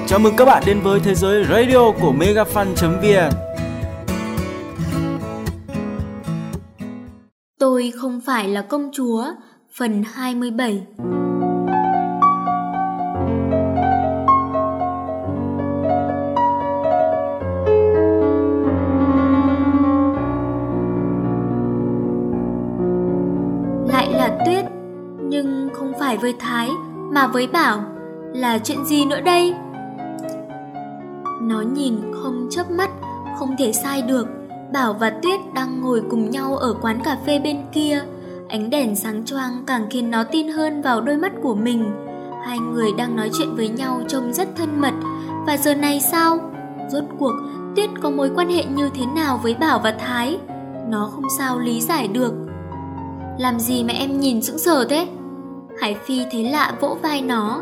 Chào mừng các bạn đến với thế giới radio của megafan.vn. Tôi không phải là công chúa, phần 27. Lại là Tuyết, nhưng không phải với Thái mà với Bảo. Là chuyện gì nữa đây? Nó nhìn không chớp mắt, không thể sai được. Bảo và Tuyết đang ngồi cùng nhau ở quán cà phê bên kia. Ánh đèn sáng choang càng khiến nó tin hơn vào đôi mắt của mình. Hai người đang nói chuyện với nhau trông rất thân mật. Và giờ này sao? Rốt cuộc Tuyết có mối quan hệ như thế nào với Bảo và Thái? Nó không sao lý giải được. Làm gì mà em nhìn sững sờ thế? Hải Phi thấy lạ vỗ vai nó.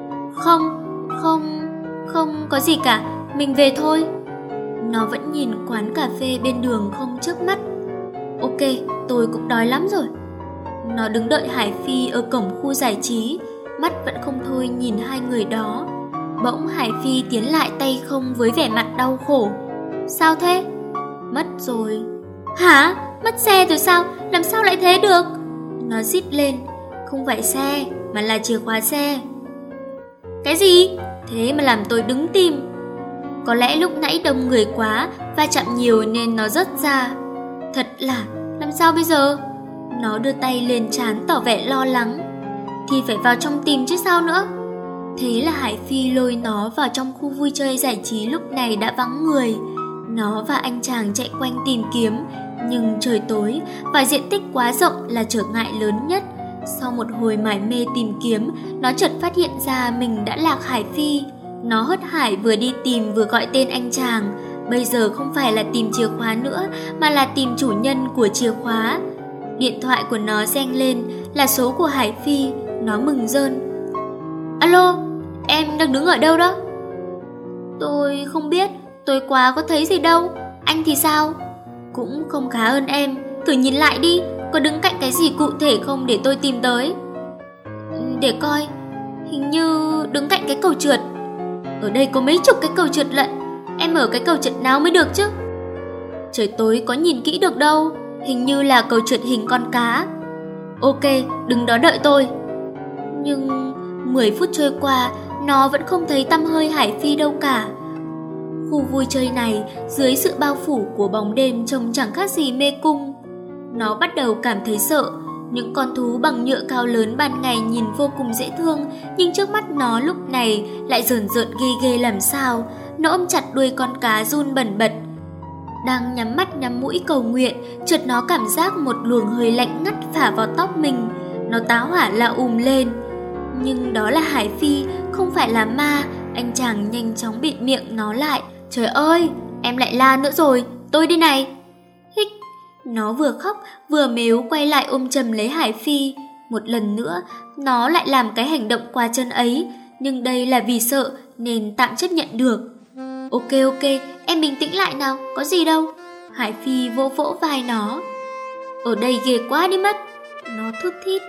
Không có gì cả, mình về thôi. Nó vẫn nhìn quán cà phê bên đường không chớp mắt. Ok, tôi cũng đói lắm rồi. Nó đứng đợi Hải Phi ở cổng khu giải trí, mắt vẫn không thôi nhìn hai người đó. Bỗng Hải Phi tiến lại tay không với vẻ mặt đau khổ. Sao thế? Mất rồi. Hả? Mất xe rồi sao? Làm sao lại thế được? Nó rít lên. Không phải xe, mà là chìa khóa xe. Cái gì? Thế mà làm tôi đứng tim. Có lẽ lúc nãy đông người quá, va chạm nhiều nên nó rớt ra. Thật là, làm sao bây giờ? Nó đưa tay lên trán tỏ vẻ lo lắng. Thì phải vào trong tìm chứ sao nữa. Thế là Hải Phi lôi nó vào trong khu vui chơi giải trí lúc này đã vắng người. Nó và anh chàng chạy quanh tìm kiếm, nhưng trời tối và diện tích quá rộng là trở ngại lớn nhất. Sau một hồi mải mê tìm kiếm, nó chợt phát hiện ra mình đã lạc Hải Phi. Nó hớt hải vừa đi tìm vừa gọi tên anh chàng. Bây giờ không phải là tìm chìa khóa nữa, mà là tìm chủ nhân của chìa khóa. Điện thoại của nó reng lên, là số của Hải Phi. Nó mừng rơn. Alo, em đang đứng ở đâu đó? Tôi không biết, tối qua có thấy gì đâu. Anh thì sao? Cũng không khá hơn em. Thử nhìn lại đi, có đứng cạnh cái gì cụ thể không để tôi tìm tới? Để coi. Hình như đứng cạnh cái cầu trượt. Ở đây có mấy chục cái cầu trượt lận. Em ở cái cầu trượt nào mới được chứ? Trời tối có nhìn kỹ được đâu. Hình như là cầu trượt hình con cá. Ok, đứng đó đợi tôi. Nhưng 10 phút trôi qua, nó vẫn không thấy tăm hơi Hải Phi đâu cả. Khu vui chơi này dưới sự bao phủ của bóng đêm trông chẳng khác gì mê cung. Nó bắt đầu cảm thấy sợ. Những con thú bằng nhựa cao lớn ban ngày nhìn vô cùng dễ thương, nhưng trước mắt nó lúc này lại rờn rợn ghê ghê làm sao. Nó ôm chặt đuôi con cá run bần bật. Đang nhắm mắt nhắm mũi cầu nguyện, chợt nó cảm giác một luồng hơi lạnh ngắt phả vào tóc mình. Nó táo hỏa la lên. Nhưng đó là Hải Phi, không phải là ma. Anh chàng nhanh chóng bịt miệng nó lại. Trời ơi, em lại la nữa rồi, tôi đây này. Hích. Nó vừa khóc vừa mếu quay lại ôm chầm lấy Hải Phi. Một lần nữa nó lại làm cái hành động qua chân ấy, nhưng đây là vì sợ nên tạm chấp nhận được. Ok, em bình tĩnh lại nào, có gì đâu. Hải Phi vỗ vỗ vai nó. Ở đây ghê quá đi mất. Nó thút thít.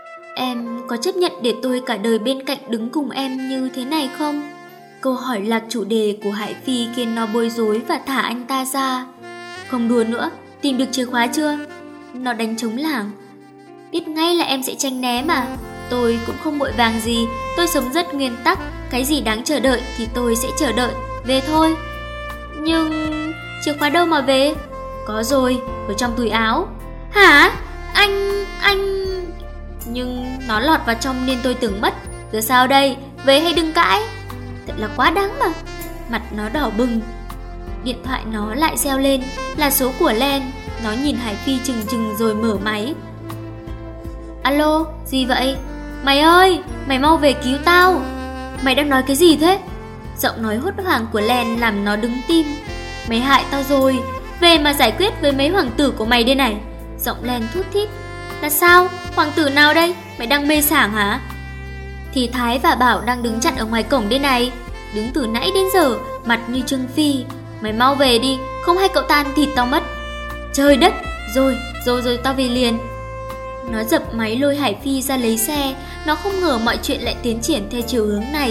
Em có chấp nhận để tôi cả đời bên cạnh đứng cùng em như thế này không? Câu hỏi lạc chủ đề của Hải Phi khiến nó bối rối và thả anh ta ra. Không đùa nữa, tìm được chìa khóa chưa? Nó đánh trống lảng. Biết ngay là em sẽ tranh né mà. Tôi cũng không vội vàng gì. Tôi sống rất nguyên tắc. Cái gì đáng chờ đợi thì tôi sẽ chờ đợi. Về thôi. Nhưng chìa khóa đâu mà về? Có rồi, ở trong túi áo. Hả? Anh... Nhưng nó lọt vào trong nên tôi tưởng mất. Giờ sao đây? Về hay đừng cãi? Thật là quá đáng mà. Mặt nó đỏ bừng. Điện thoại nó lại reo lên, là số của Len. Nó nhìn Hải Phi chừng chừng rồi mở máy. Alo, gì vậy? Mày ơi, mày mau về cứu tao. Mày đang nói cái gì thế? Giọng nói hốt hoảng của Len làm nó đứng tim. Mày hại tao rồi, về mà giải quyết với mấy hoàng tử của mày đây này. Giọng Len thút thít. Là sao? Hoàng tử nào đây? Mày đang mê sảng hả? Thì Thái và Bảo đang đứng chặn ở ngoài cổng đây này. Đứng từ nãy đến giờ, mặt như Trương Phi. Mày mau về đi, không hay cậu ta ăn thịt tao mất. Trời đất, rồi tao về liền. Nó dập máy lôi Hải Phi ra lấy xe. Nó không ngờ mọi chuyện lại tiến triển theo chiều hướng này.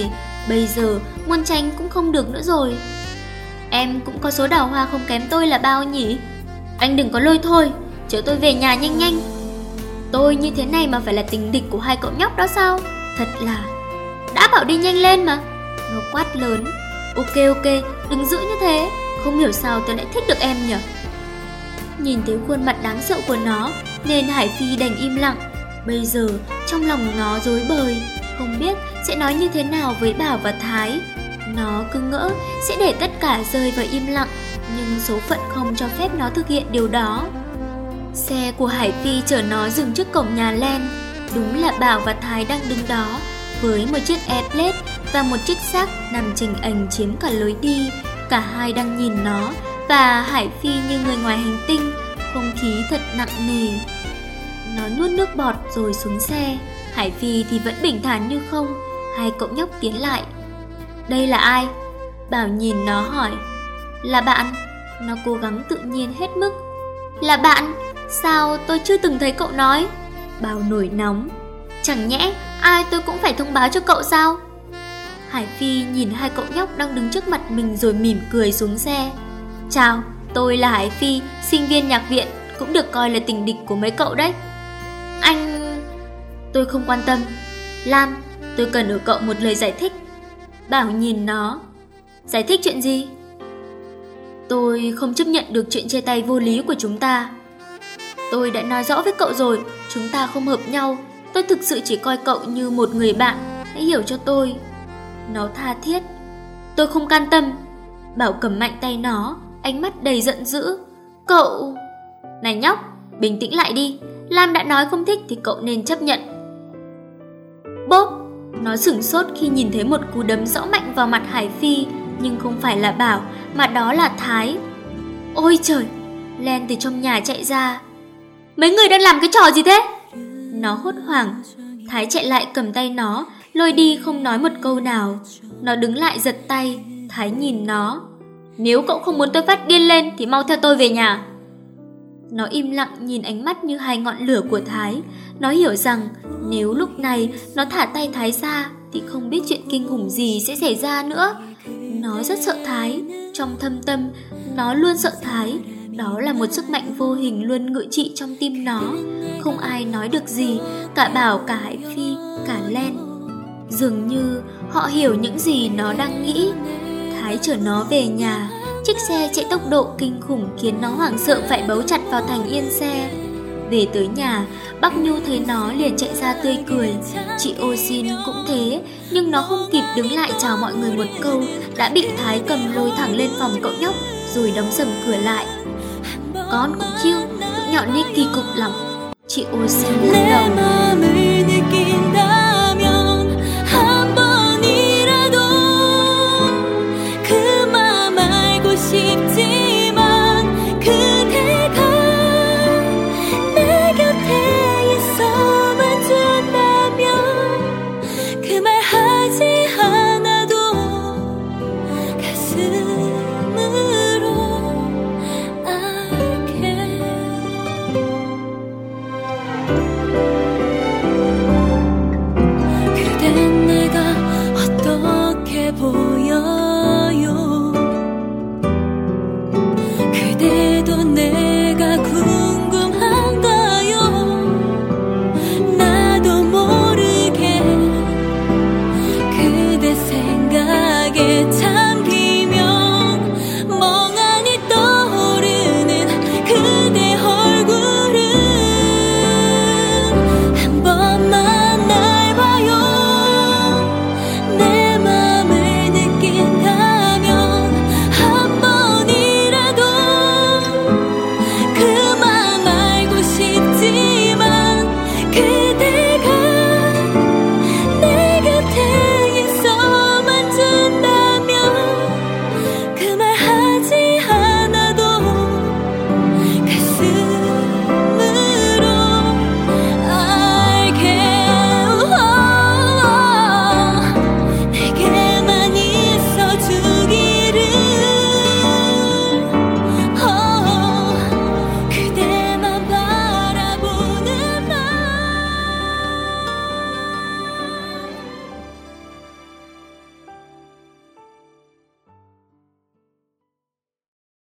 Bây giờ muốn tránh cũng không được nữa rồi. Em cũng có số đào hoa không kém tôi là bao nhỉ? Anh đừng có lôi thôi, chở tôi về nhà nhanh nhanh. Tôi như thế này mà phải là tình địch của hai cậu nhóc đó sao? Thật là... Đã bảo đi nhanh lên mà. Nó quát lớn. Ok, đừng giữ như thế. Không hiểu sao tôi lại thích được em nhỉ? Nhìn thấy khuôn mặt đáng sợ của nó nên Hải Phi đành im lặng. Bây giờ trong lòng nó rối bời, không biết sẽ nói như thế nào với Bảo và Thái. Nó cứ ngỡ sẽ để tất cả rơi vào im lặng, nhưng số phận không cho phép nó thực hiện điều đó. Xe của Hải Phi chở nó dừng trước cổng nhà Len. Đúng là Bảo và Thái đang đứng đó, với một chiếc Airblade và một chiếc xác nằm chình ành chiếm cả lối đi. Cả hai đang nhìn nó và Hải Phi như người ngoài hành tinh. Không khí thật nặng nề. Nó nuốt nước bọt rồi xuống xe. Hải Phi thì vẫn bình thản như không. Hai cậu nhóc tiến lại. Đây là ai? Bảo nhìn nó hỏi. Là bạn. Nó cố gắng tự nhiên hết mức. Là bạn? Sao tôi chưa từng thấy cậu nói? Bảo nổi nóng. Chẳng nhẽ ai tôi cũng phải thông báo cho cậu sao? Hải Phi nhìn hai cậu nhóc đang đứng trước mặt mình rồi mỉm cười xuống xe. Chào, tôi là Hải Phi, sinh viên nhạc viện, cũng được coi là tình địch của mấy cậu đấy. Anh... Tôi không quan tâm. Lam, tôi cần ở cậu một lời giải thích. Bảo nhìn nó. Giải thích chuyện gì? Tôi không chấp nhận được chuyện chia tay vô lý của chúng ta. Tôi đã nói rõ với cậu rồi, chúng ta không hợp nhau. Tôi thực sự chỉ coi cậu như một người bạn. Hãy hiểu cho tôi. Nó tha thiết. Tôi không can tâm. Bảo cầm mạnh tay nó, ánh mắt đầy giận dữ. Cậu... Này nhóc, bình tĩnh lại đi. Lam đã nói không thích thì cậu nên chấp nhận. Bốp. Nó sửng sốt khi nhìn thấy một cú đấm rõ mạnh vào mặt Hải Phi. Nhưng không phải là Bảo, mà đó là Thái. Ôi trời. Len từ trong nhà chạy ra. Mấy người đang làm cái trò gì thế? Nó hốt hoảng. Thái chạy lại cầm tay nó, lôi đi không nói một câu nào. Nó đứng lại giật tay. Thái nhìn nó. Nếu cậu không muốn tôi phát điên lên thì mau theo tôi về nhà. Nó im lặng nhìn ánh mắt như hai ngọn lửa của Thái. Nó hiểu rằng nếu lúc này nó thả tay Thái ra thì không biết chuyện kinh khủng gì sẽ xảy ra nữa. Nó rất sợ Thái. Trong thâm tâm nó luôn sợ Thái. Đó là một sức mạnh vô hình luôn ngự trị trong tim nó. Không ai nói được gì. Cả Bảo, cả Hải Phi, cả Len. Dường như họ hiểu những gì nó đang nghĩ. Thái chở nó về nhà. Chiếc xe chạy tốc độ kinh khủng khiến nó hoảng sợ phải bấu chặt vào thành yên xe. Về tới nhà, Bắc Nhu thấy nó liền chạy ra tươi cười. Chị Ô Xin cũng thế, nhưng nó không kịp đứng lại chào mọi người một câu đã bị Thái cầm lôi thẳng lên phòng cậu nhóc rồi đóng sầm cửa lại. Con cũng chiêu, tụi nhỏ đi kỳ cục lắm. Chị Ô Xin lắc đầu.